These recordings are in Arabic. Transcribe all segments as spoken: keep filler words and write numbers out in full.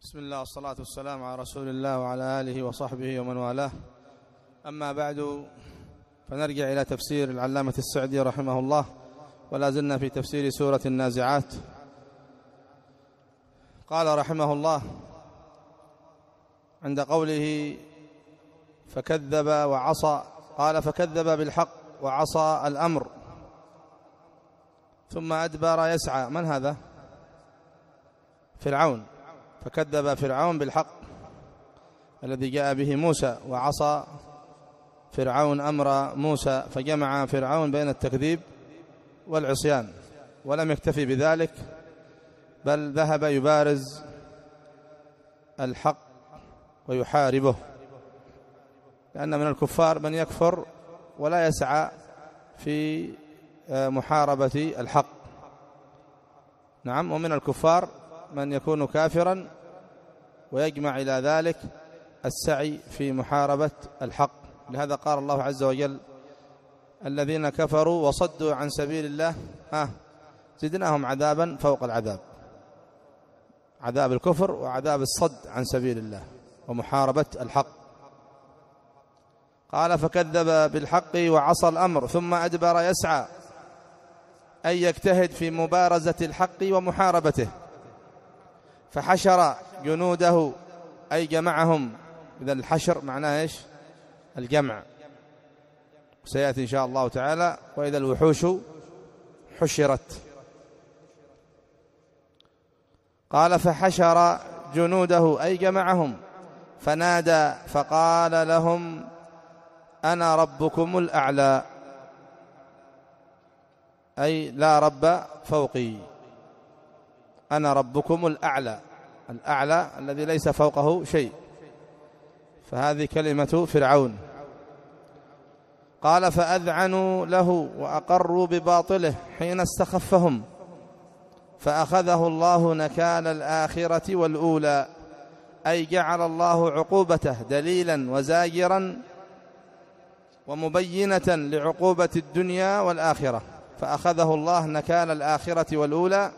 بسم الله والصلاة والسلام على رسول الله وعلى آله وصحبه ومن والاه. أما بعد، فنرجع إلى تفسير العلامة السعدي رحمه الله، ولا زلنا في تفسير سورة النازعات. قال رحمه الله عند قوله فكذب وعصى، قال فكذب بالحق وعصى الأمر ثم أدبر يسعى. من هذا؟ فرعون. فكذب فرعون بالحق الذي جاء به موسى، وعصى فرعون أمر موسى، فجمع فرعون بين التكذيب والعصيان. ولم يكتفي بذلك، بل ذهب يبارز الحق ويحاربه، لأن من الكفار من يكفر ولا يسعى في محاربة الحق. نعم، ومن الكفار من يكون كافرا ويجمع إلى ذلك السعي في محاربة الحق. لهذا قال الله عز وجل الذين كفروا وصدوا عن سبيل الله آه زدناهم عذابا فوق العذاب، عذاب الكفر وعذاب الصد عن سبيل الله ومحاربة الحق. قال فكذب بالحق وعصى الأمر ثم أدبر يسعى، أي يجتهد في مبارزة الحق ومحاربته. فحشر جنوده أي جمعهم. إذا الحشر معناه إيش؟ الجمع، سيأتي إن شاء الله تعالى وإذا الوحوش حشرت. قال فحشر جنوده أي جمعهم، فنادى فقال لهم أنا ربكم الأعلى، أي لا رب فوقي، أنا ربكم الأعلى، الأعلى الذي ليس فوقه شيء. فهذه كلمة فرعون. قال فأذعنوا له وأقروا بباطله حين استخفهم، فأخذه الله نكال الآخرة والأولى، أي جعل الله عقوبته دليلا وزاجرا ومبينة لعقوبة الدنيا والآخرة. فأخذه الله نكال الآخرة والأولى.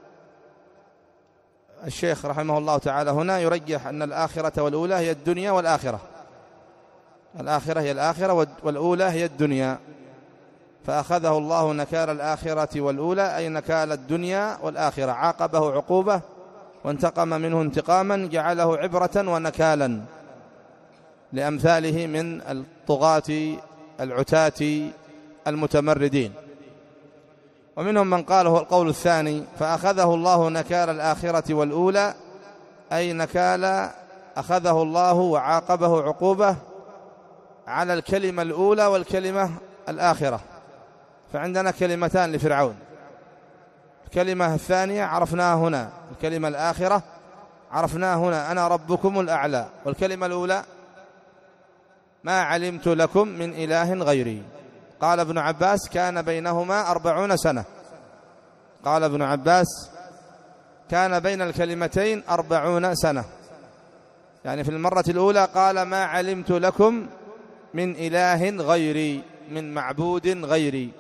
الشيخ رحمه الله تعالى هنا يرجح أن الآخرة والأولى هي الدنيا والآخرة، الآخرة هي الآخرة والأولى هي الدنيا. فأخذه الله نكال الآخرة والأولى أي نكال الدنيا والآخرة، عاقبه عقوبة وانتقم منه انتقاما جعله عبرة ونكالا لأمثاله من الطغاة العتاة المتمردين. ومنهم من قال هو القول الثاني، فأخذه الله نكال الآخرة والأولى أي نكال أخذه الله وعاقبه عقوبة على الكلمة الأولى والكلمة الآخرة. فعندنا كلمتان لفرعون، الكلمة الثانية عرفناها هنا، الكلمة الآخرة عرفناها هنا أنا ربكم الأعلى، والكلمة الأولى ما علمت لكم من إله غيري. قال ابن عباس كان بينهما أربعون سنة، قال ابن عباس كان بين الكلمتين أربعون سنة، يعني في المرة الأولى قال ما علمت لكم من إله غيري، من معبود غيري،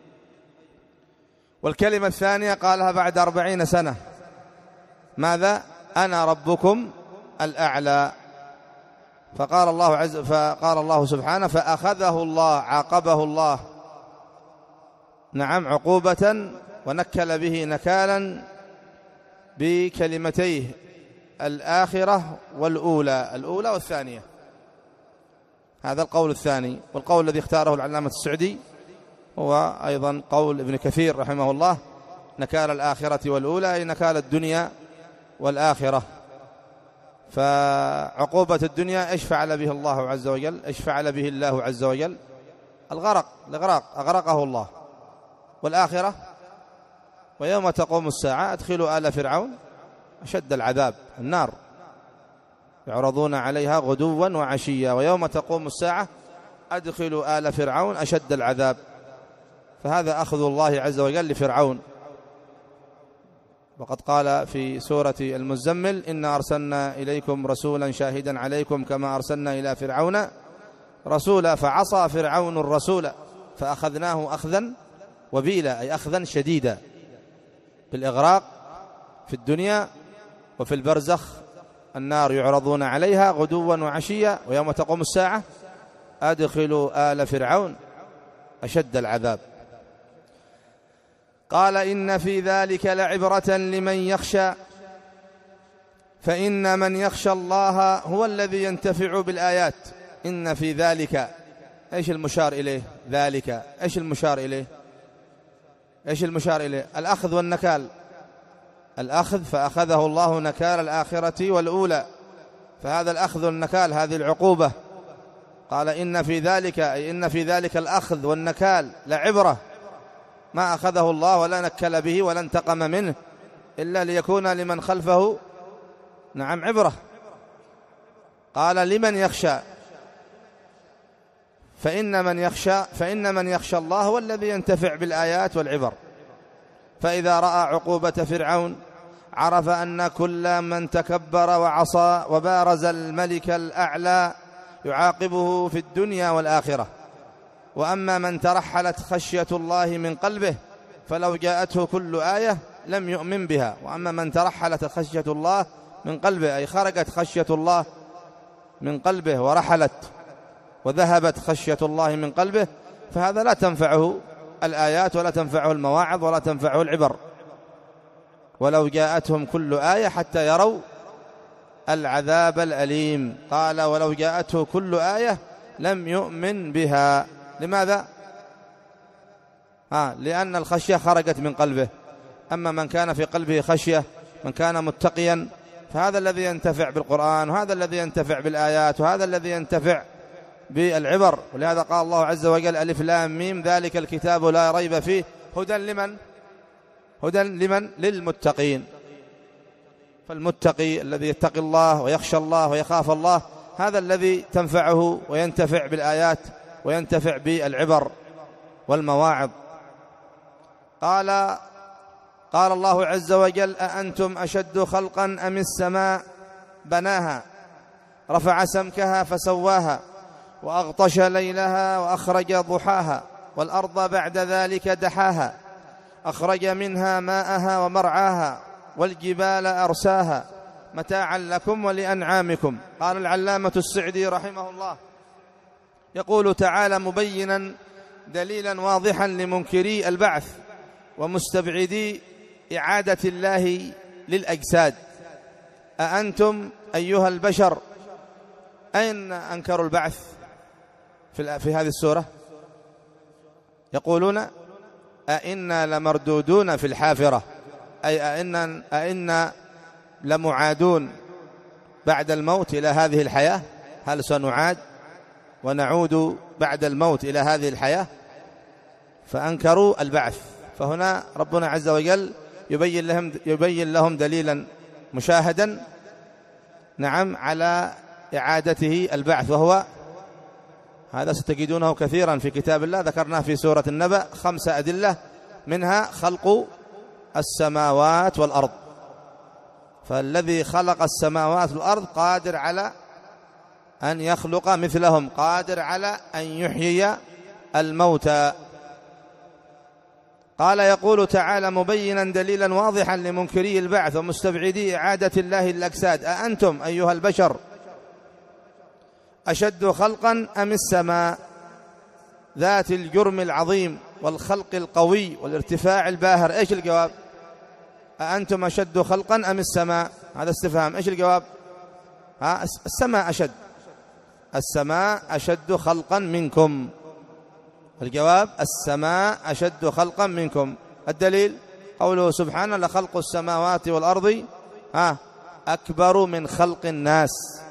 والكلمة الثانية قالها بعد أربعين سنة، ماذا؟ أنا ربكم الأعلى. فقال الله عز فقال الله سبحانه فأخذه الله، عاقبه الله نعم عقوبة ونكل به نكالا بكلمتيه الآخرة والأولى، الأولى والثانية. هذا القول الثاني. والقول الذي اختاره العلامة السعدي هو أيضا قول ابن كثير رحمه الله، نكال الآخرة والأولى أي نكال الدنيا والآخرة. فعقوبة الدنيا إيش فعل به الله عز وجل؟ إيش فعل به الله عز وجل؟ الغرق، الإغراق، أغرقه الله. والآخرة ويوم تقوم الساعة أدخلوا آل فرعون أشد العذاب، النار يعرضون عليها غدوا وعشيا، ويوم تقوم الساعة أدخلوا آل فرعون أشد العذاب. فهذا أخذ الله عز وجل لفرعون. وقد قال في سورة المزمل إنا أرسلنا إليكم رسولا شاهدا عليكم كما أرسلنا إلى فرعون رسولا فعصى فرعون الرسول فأخذناه أخذا وبيلا، أي أخذا شديدا بالإغراق في الدنيا وفي البرزخ النار يعرضون عليها غدوا وعشيا ويوم تقوم الساعة أدخلوا آل فرعون أشد العذاب. قال إن في ذلك لعبرة لمن يخشى فإن من يخشى الله هو الذي ينتفع بالآيات. إن في ذلك، إيش المشار إليه؟ ذلك إيش المشار إليه؟ إيش المشار إليه؟ الأخذ والنكال. الأخذ فأخذه الله نكال الآخرة والأولى، فهذا الأخذ والنكال هذه العقوبة. قال إن في ذلك، أي إن في ذلك الأخذ والنكال لعبرة، ما أخذه الله ولا نكل به ولا انتقم منه إلا ليكون لمن خلفه نعم عبرة. قال لمن يخشى، فإن من يخشى فإن من يخشى الله هو الذي ينتفع بالآيات والعبر. فإذا رأى عقوبة فرعون عرف أن كل من تكبر وعصى وبارز الملك الأعلى يعاقبه في الدنيا والآخرة. وأما من ترحلت خشية الله من قلبه فلو جاءته كل آية لم يؤمن بها. وأما من ترحلت خشية الله من قلبه، أي خرجت خشية الله من قلبه ورحلت وذهبت خشية الله من قلبه، فهذا لا تنفعه الآيات ولا تنفعه المواعظ ولا تنفعه العبر. ولو جاءتهم كل آية حتى يروا العذاب الأليم. قال ولو جاءته كل آية لم يؤمن بها. لماذا؟ آه لأن الخشية خرجت من قلبه. أما من كان في قلبه خشية، من كان متقيا، فهذا الذي ينتفع بالقرآن، وهذا الذي ينتفع بالآيات، وهذا الذي ينتفع بالعبر. ولهذا قال الله عز وجل ألف لام ميم ذلك الكتاب لا ريب فيه هدى لمن؟ هدى لمن؟ للمتقين. فالمتقي الذي يتقي الله ويخشى الله ويخاف الله هذا الذي تنفعه وينتفع بالآيات وينتفع بالعبر والمواعظ. قال قال الله عز وجل أأنتم أشد خلقا أم السماء بناها رفع سمكها فسواها وأغطش ليلها وأخرج ضحاها والأرض بعد ذلك دحاها أخرج منها ماءها ومرعاها والجبال أرساها متاعا لكم ولأنعامكم. قال العلامة السعدي رحمه الله يقول تعالى مبينا دليلا واضحا لمنكري البعث ومستبعدي إعادة الله للأجساد. أأنتم أيها البشر، أين أنكروا البعث في, في هذه السورة؟ يقولون أئنا لمردودون في الحافرة، أي أئنا, أئنا لمعادون بعد الموت إلى هذه الحياة. هل سنعاد ونعود بعد الموت إلى هذه الحياة؟ فأنكروا البعث. فهنا ربنا عز وجل يبين لهم, يبين لهم دليلا مشاهدا نعم على إعادته البعث، وهو هذا ستجدونه كثيرا في كتاب الله، ذكرناه في سورة النبأ خمسة أدلة منها خلق السماوات والأرض. فالذي خلق السماوات والأرض قادر على أن يخلق مثلهم، قادر على أن يحيي الموتى. قال يقول تعالى مبينا دليلا واضحا لمنكري البعث ومستبعدي إعادة الله الأجساد أأنتم أيها البشر أشد خلقا أم السماء ذات الجرم العظيم والخلق القوي والارتفاع الباهر؟ إيش الجواب؟ أأنتم أشد خلقا أم السماء؟ هذا استفهام. إيش الجواب؟ ها السماء أشد، السماء أشد خلقا منكم. الجواب السماء أشد خلقا منكم. الدليل قوله سبحانه لخلق السماوات والأرض ها أكبر من خلق الناس،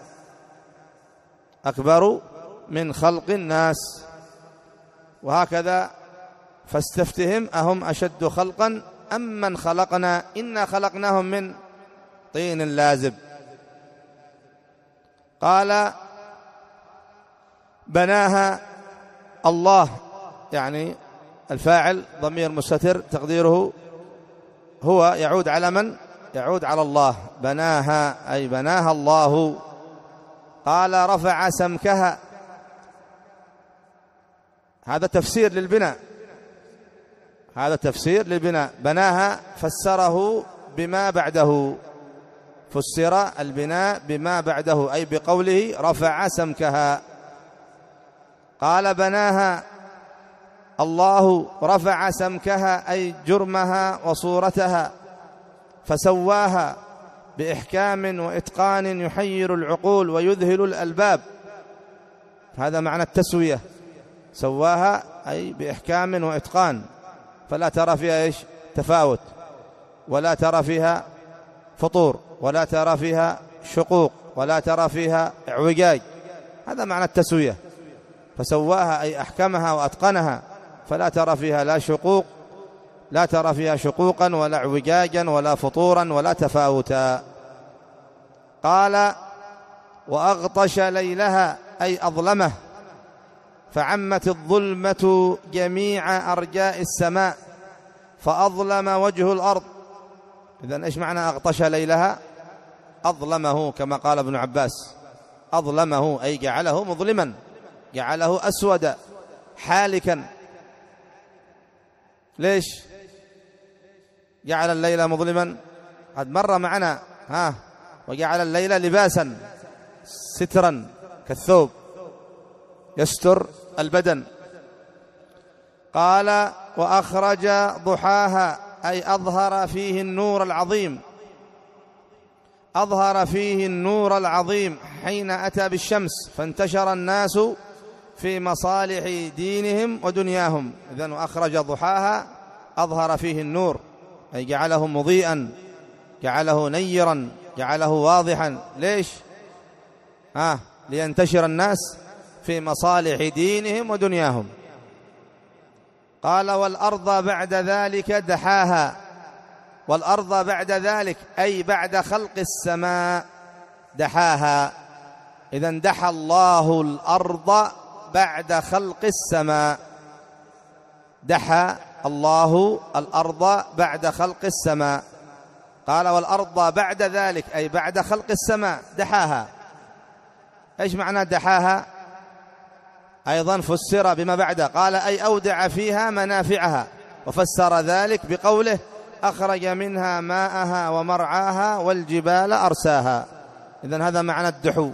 أكبر من خلق الناس. وهكذا فاستفتهم أهم أشد خلقا أم من خلقنا إنا خلقناهم من طين لازب. قال بناها الله، يعني الفاعل ضمير مستتر تقديره هو يعود على من؟ يعود على الله. بناها أي بناها الله. قال رفع سمكها، هذا تفسير للبناء، هذا تفسير للبناء. بناها فسره بما بعده، فسر البناء بما بعده أي بقوله رفع سمكها. قال بناها الله، رفع سمكها أي جرمها وصورتها، فسواها بإحكام وإتقان يحير العقول ويذهل الألباب. هذا معنى التسوية، سواها أي بإحكام وإتقان، فلا ترى فيها إيش تفاوت، ولا ترى فيها فطور، ولا ترى فيها شقوق، ولا ترى فيها اعوجاج. هذا معنى التسوية. فسواها أي أحكمها وأتقنها، فلا ترى فيها لا شقوق، لا ترى فيها شقوقا ولا اعوجاجا ولا فطورا ولا تفاوتا. قال وأغطش ليلها أي أظلمه، فعمت الظلمة جميع أرجاء السماء فأظلم وجه الأرض. إذن إيش معنى أغطش ليلها؟ أظلمه، كما قال ابن عباس، أظلمه أي جعله مظلما، جعله أسودا حالكا. ليش جعل الليل مظلما؟ قد مر معنا ها وجعل الليل لباسا سترا كالثوب يستر البدن. قال وأخرج ضحاها أي أظهر فيه النور العظيم، أظهر فيه النور العظيم حين أتى بالشمس، فانتشر الناس في مصالح دينهم ودنياهم. إذن وأخرج ضحاها أظهر فيه النور أي جعله مضيئا، جعله نيرا، جعله واضحا. ليش؟ ها لينتشر الناس في مصالح دينهم ودنياهم. قال والأرض بعد ذلك دحاها، والأرض بعد ذلك أي بعد خلق السماء دحاها. إذن دحى الله الأرض بعد خلق السماء، دحى الله الأرض بعد خلق السماء. قال والأرض بعد ذلك أي بعد خلق السماء دحاها. إيش معنى دحاها؟ أيضا فسر بما بعده، قال أي أودع فيها منافعها، وفسر ذلك بقوله أخرج منها ماءها ومرعاها والجبال أرساها. إذن هذا معنى الدحو.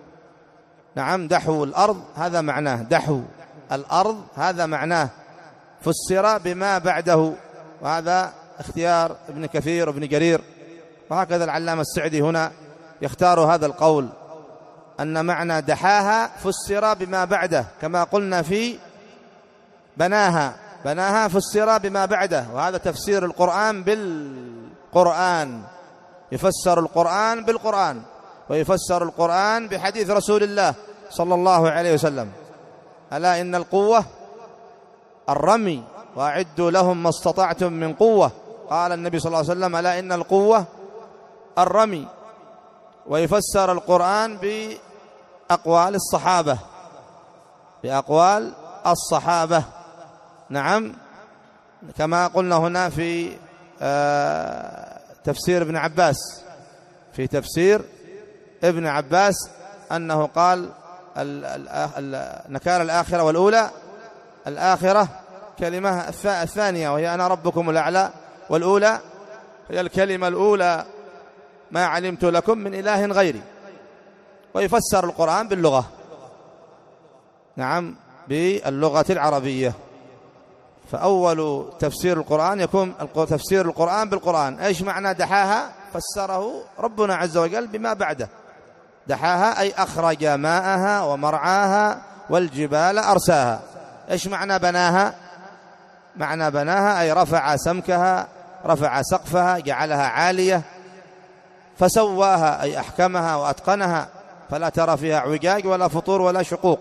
نعم دحو الأرض هذا معناه، دحو الأرض هذا معناه، فسر بما بعده. وهذا اختيار ابن كثير وابن جرير، وهكذا العلامة السعدي هنا يختار هذا القول، أن معنى دحاها فسر بما بعده، كما قلنا في بناها، بناها فسر بما بعده. وهذا تفسير القرآن بالقرآن، يفسر القرآن بالقرآن، ويفسر القرآن بحديث رسول الله صلى الله عليه وسلم. ألا إن القوة الرمي وأعدوا لهم ما استطعتم من قوة. قال النبي صلى الله عليه وسلم ألا إن القوة الرمي. ويفسر القرآن بأقوال الصحابة، بأقوال الصحابة. نعم كما قلنا هنا في تفسير ابن عباس، في تفسير ابن عباس أنه قال نكال الآخرة والأولى. الآخرة كلمة الثانية وهي أنا ربكم الأعلى، والأولى هي الكلمة الأولى ما علمت لكم من إله غيري. ويفسر القرآن باللغة، نعم باللغة العربية. فأول تفسير القرآن يكون تفسير القرآن بالقرآن. إيش معنى دحاها؟ فسره ربنا عز وجل بما بعده. دحاها أي أخرج ماءها ومرعاها والجبال أرساها. إيش معنى بناها؟ معنى بناها أي رفع سمكها، رفع سقفها، جعلها عالية. فسواها أي أحكمها وأتقنها، فلا ترى فيها اعوجاج ولا فطور ولا شقوق.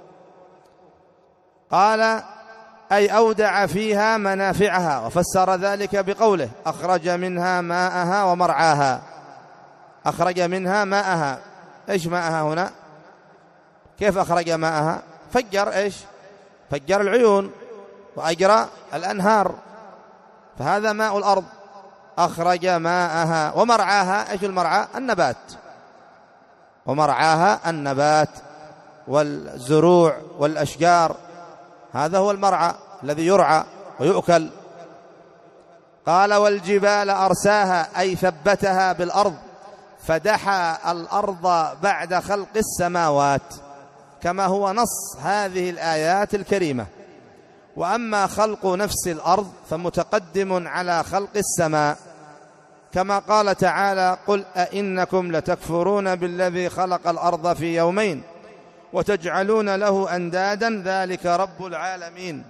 قال أي أودع فيها منافعها، وفسر ذلك بقوله أخرج منها ماءها ومرعاها. أخرج منها ماءها. إيش ماءها هنا؟ كيف أخرج ماءها؟ فجر إيش؟ فجر العيون وأجرى الأنهار، فهذا ماء الأرض. أخرج ماءها ومرعاها. إيش المرعى؟ النبات. ومرعاها النبات والزروع والأشجار، هذا هو المرعى الذي يرعى ويؤكل. قال والجبال أرساها أي ثبتها بالأرض، فدحى الأرض بعد خلق السماوات، كما هو نص هذه الآيات الكريمة. وأما خلق نفس الأرض فمتقدم على خلق السماء، كما قال تعالى: قل أئنكم لتكفرون بالذي خلق الأرض في يومين وتجعلون له أندادا ذلك رب العالمين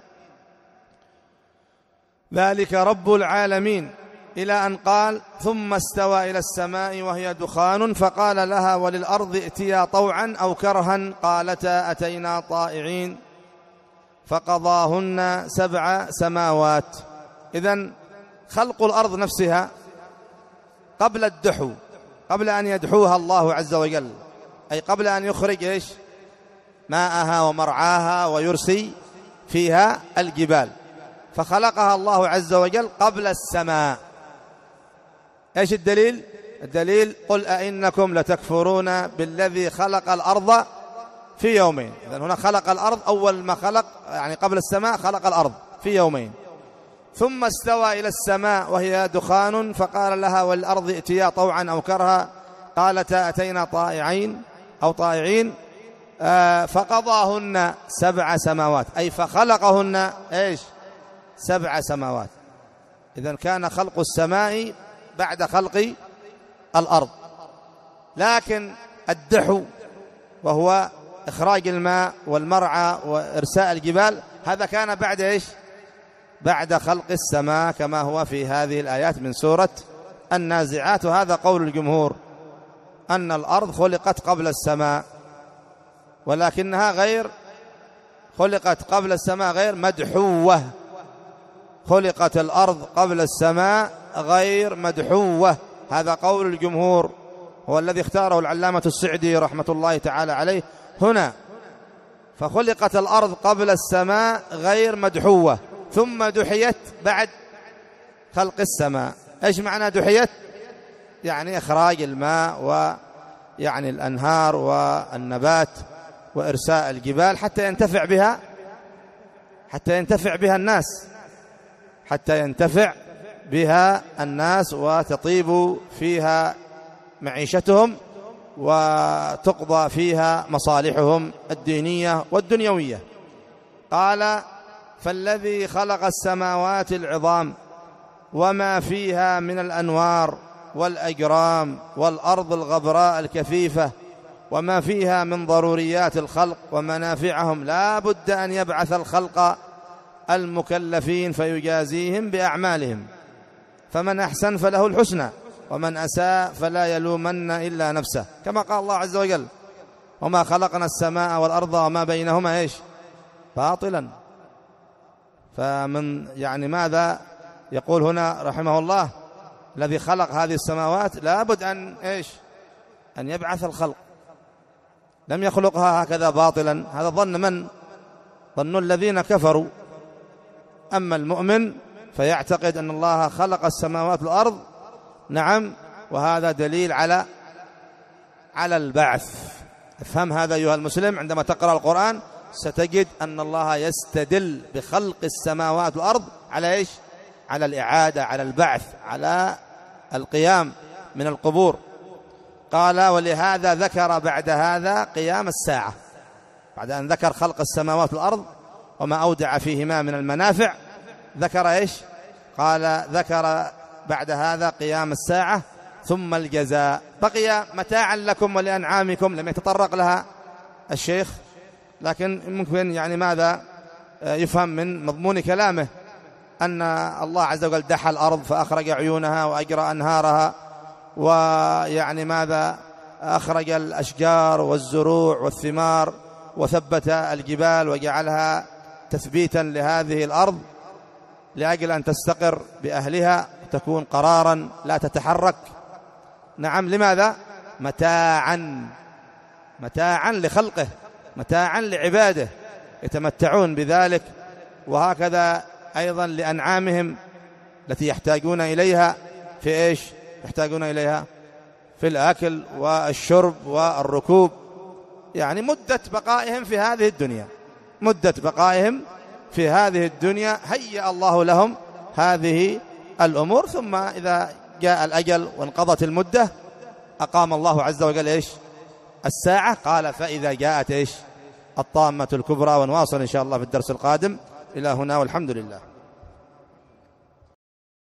ذلك رب العالمين إلى أن قال: ثم استوى إلى السماء وهي دخان فقال لها وللأرض ائتيا طوعا أو كرها قالتا أتينا طائعين فقضاهن سبع سماوات. إذن خلق الأرض نفسها قبل الدحو، قبل أن يدحوها الله عز وجل، أي قبل أن يخرج إيش؟ ماءها ومرعاها ويرسي فيها الجبال، فخلقها الله عز وجل قبل السماء. إيش الدليل؟ الدليل: قل أئنكم لتكفرون بالذي خلق الأرض في يومين. إذن هنا خلق الأرض، أول ما خلق يعني قبل السماء خلق الأرض في يومين. ثم استوى إلى السماء وهي دخان فقال لها والأرض ائتيا طوعا أو كرها قالتا أتينا طائعين أو طائعين آه فقضاهن سبع سماوات، أي فخلقهن إيش؟ سبع سماوات. إذن كان خلق السماء بعد خلق الأرض. لكن الدحو وهو إخراج الماء والمرعى وإرساء الجبال هذا كان بعد إيش؟ بعد خلق السماء، كما هو في هذه الآيات من سورة النازعات. وهذا قول الجمهور أن الأرض خلقت قبل السماء، ولكنها غير خلقت قبل السماء غير مدحوة. خلقت الأرض قبل السماء غير مدحوة، هذا قول الجمهور، هو الذي اختاره العلامة السعدي رحمة الله تعالى عليه هنا. فخلقت الأرض قبل السماء غير مدحوة، ثم دحيت بعد خلق السماء. إيش معنى دحيت؟ يعني إخراج الماء ويعني الأنهار والنبات وإرساء الجبال حتى ينتفع بها حتى ينتفع بها الناس حتى ينتفع بها الناس وتطيب فيها معيشتهم وتقضى فيها مصالحهم الدينية والدنيوية. قال: فالذي خلق السماوات العظام وما فيها من الأنوار والأجرام والأرض الغبراء الكثيفة وما فيها من ضروريات الخلق ومنافعهم لا بد أن يبعث الخلق المكلفين فيجازيهم بأعمالهم، فمن أحسن فله الحسنى ومن أساء فلا يلومن إلا نفسه، كما قال الله عز وجل: وما خلقنا السماء والأرض وما بينهما إيش؟ باطلا. فمن يعني ماذا يقول هنا رحمه الله؟ الذي خلق هذه السماوات لابد أن إيش؟ أن يبعث الخلق، لم يخلقها هكذا باطلا. هذا ظن من؟ ظن الذين كفروا. أما المؤمن فيعتقد أن الله خلق السماوات والأرض، نعم، وهذا دليل على على البعث. افهم هذا أيها المسلم، عندما تقرأ القرآن ستجد أن الله يستدل بخلق السماوات والأرض على إيش؟ على الإعادة، على البعث، على القيام من القبور. قال: ولهذا ذكر بعد هذا قيام الساعة، بعد أن ذكر خلق السماوات والأرض وما أودع فيهما من المنافع ذكر إيش؟ قال: ذكر بعد هذا قيام الساعة ثم الجزاء. بقي متاعا لكم ولأنعامكم، لم يتطرق لها الشيخ، لكن ممكن يعني ماذا يفهم من مضمون كلامه أن الله عز وجل دحى الأرض فأخرج عيونها وأجرى أنهارها، ويعني ماذا أخرج الأشجار والزروع والثمار وثبت الجبال وجعلها تثبيتا لهذه الأرض لأجل أن تستقر بأهلها تكون قرارا لا تتحرك. نعم، لماذا؟ متاعا متاعا لخلقه، متاعا لعباده يتمتعون بذلك، وهكذا أيضا لأنعامهم التي يحتاجون إليها في إيش؟ يحتاجون إليها في الأكل والشرب والركوب، يعني مدة بقائهم في هذه الدنيا مدة بقائهم في هذه الدنيا هيأ الله لهم هذه الأمور، ثم إذا جاء الأجل وانقضت المدة أقام الله عز وجل إيش الساعة؟ قال فإذا جاءت إيش الطامة الكبرى. ونواصل إن شاء الله في الدرس القادم. إلى هنا والحمد لله.